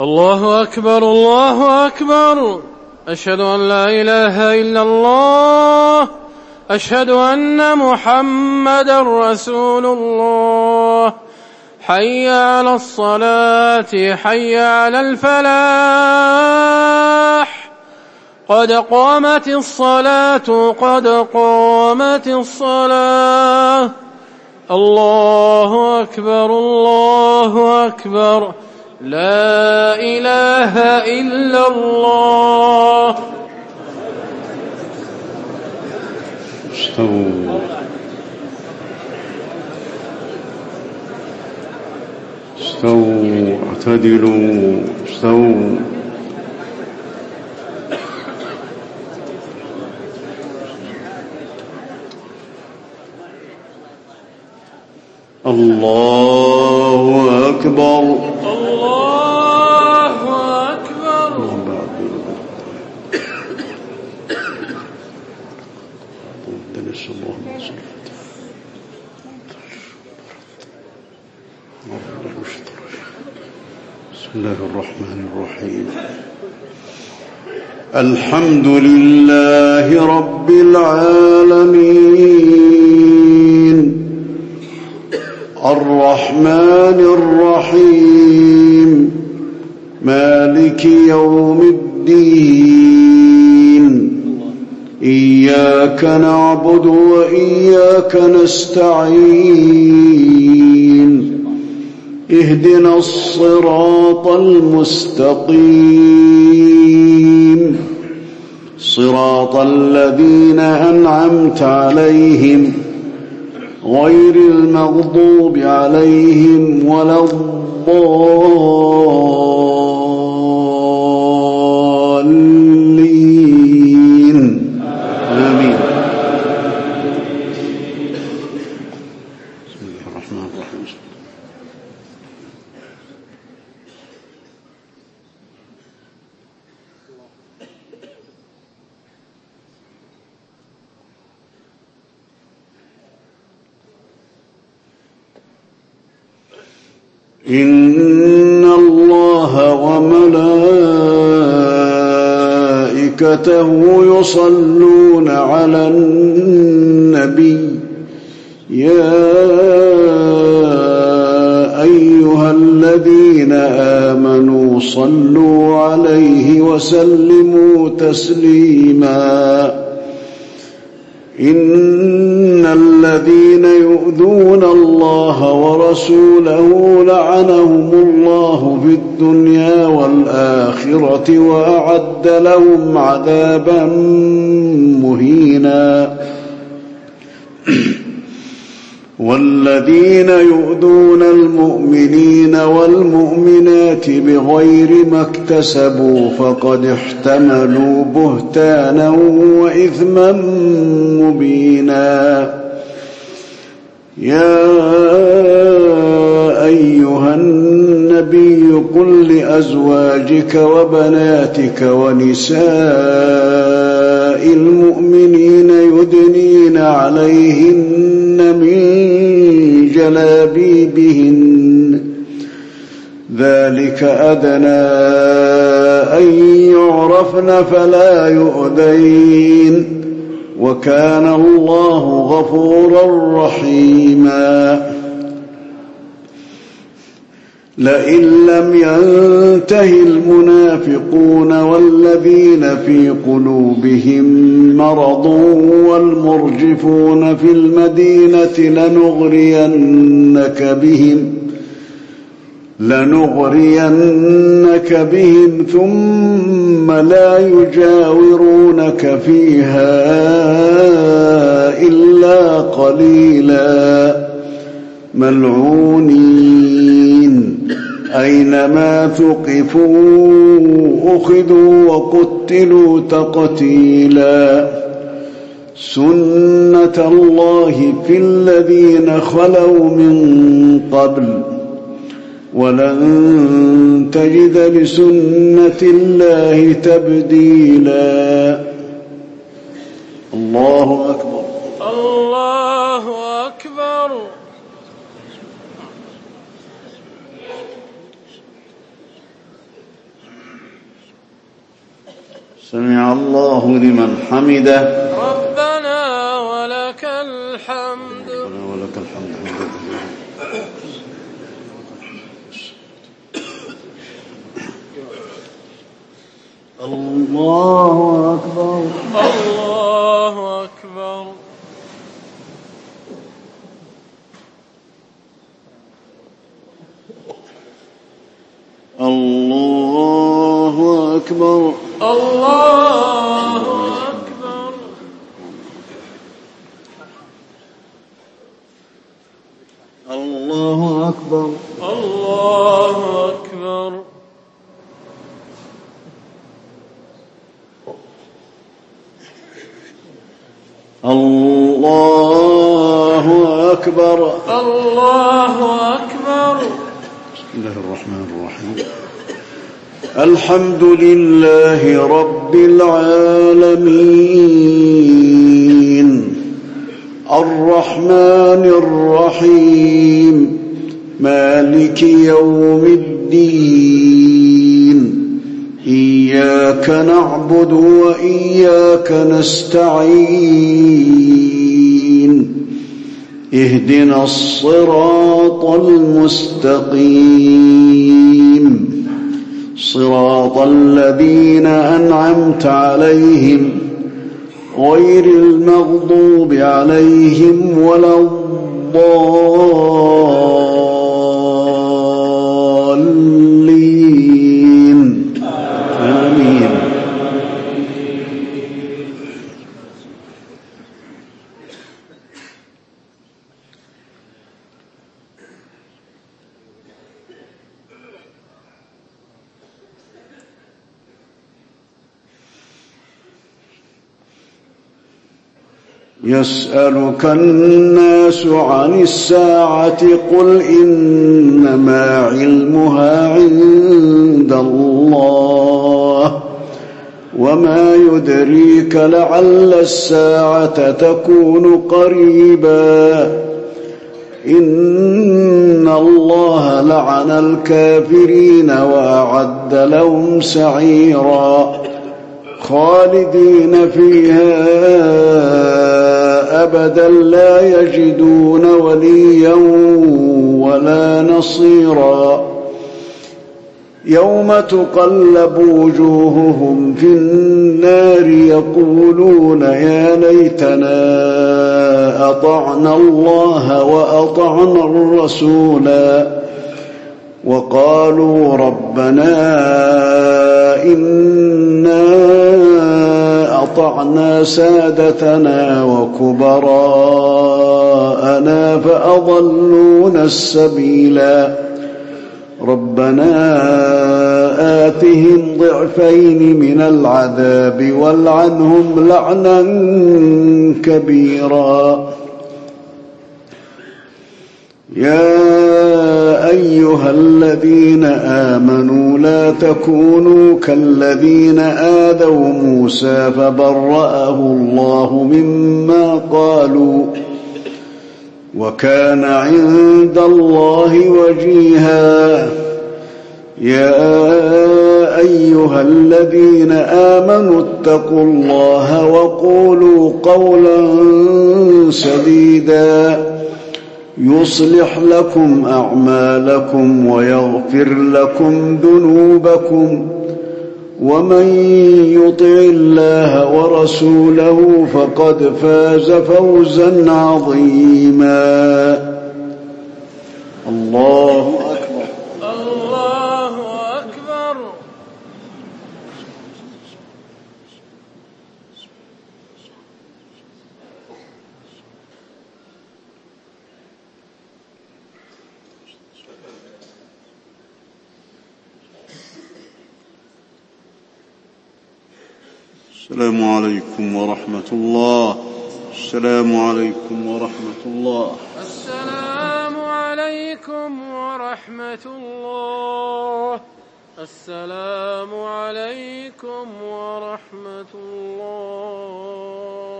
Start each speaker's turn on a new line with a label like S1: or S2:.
S1: الله أكبر الله أكبر. أشهد أن لا إله إلا الله. أشهد أن محمدا رسول الله. حي على الصلاة حي على الفلاح. قد قامت الصلاة قد قامت الصلاة. الله أكبر الله أكبر. لا إله إلا الله.
S2: استووا استووا اعتدلوا استووا. الله أكبر
S1: الله أكبر.
S2: بسم الله الرحمن الرحيم. الحمد لله رب العالمين الرحمن الرحيم مالك يوم الدين. إياك نعبد وإياك نستعين. اهدنا الصراط المستقيم صراط الذين أنعمت عليهم غير المغضوب عليهم ولا الضالين. آمين. بسم الله الرحمن الرحيم. إن الله وملائكته يصلون على النبي. يا أيها الذين آمنوا صلوا عليه وسلموا تسليما. إن الذين يؤذون الله ورسوله لعنهم الله في الدنيا والآخرة وأعد لهم عذابا مهينا. والذين يؤذون المؤمنين والمؤمنات بغير ما اكتسبوا فقد احتملوا بهتانا وإثما مبينا. يا أيها النبي قل لأزواجك وبناتك ونساء المؤمنين يدنين عليهن من جلابيبهن ذلك أدنى أن يعرفن فلا يؤذين وكان الله غفورا رحيما. لئن لم ينته المنافقون والذين في قلوبهم مرض والمرجفون في المدينة لنغرينك بهم ثم لا يجاورونك فيها إلا قليلا ملعونين أينما ثقفوا أخذوا وقتلوا تقتيلا. سنة الله في الذين خلوا من قبل ولن تجد لسنة الله تبديلا. الله أكبر
S1: الله أكبر.
S2: سمع الله لمن حمده.
S1: ربنا ولك الحمد.
S2: ولك الحمد. الله أكبر.
S1: الله أكبر.
S2: الله أكبر.
S1: الله أكبر.
S2: الله أكبر.
S1: الله أكبر.
S2: الله أكبر.
S1: الله أكبر.
S2: بسم الله الرحمن الرحيم. الحمد لله رب العالمين الرحمن الرحيم مالك يوم الدين إياك نعبد وإياك نستعين اهدنا الصراط المستقيم صراط الذين أنعمت عليهم غير المغضوب عليهم ولا الضالين آمين. يسألك الناس عن الساعة قل إنما علمها عند الله وما يدريك لعل الساعة تكون قريبا إن الله لعن الكافرين وأعد لهم سعيرا خالدين فيها أبدا لا يجدون وليا ولا نصيرا يوم تقلب وجوههم في النار يقولون يا ليتنا أطعنا الله وأطعنا الرسولا وقالوا ربنا إنا أطعنا سادتنا وكبراءنا فأضلونا السبيلا ربنا آتهم ضعفين من العذاب والعنهم لعنا كبيرا يا أيها الذين آمنوا لا تكونوا كالذين آذوا موسى فبرأه الله مما قالوا وكان عند الله وجيها يا أيها الذين آمنوا اتقوا الله وقولوا قولا سديدا يصلح لكم أعمالكم ويغفر لكم ذنوبكم ومن يطع الله ورسوله فقد فاز فوزا عظيما الله أكبر.
S1: الله أكبر.
S2: السلام عليكم ورحمة الله. السلام عليكم ورحمة الله.
S1: السلام عليكم ورحمة الله. السلام عليكم ورحمة الله.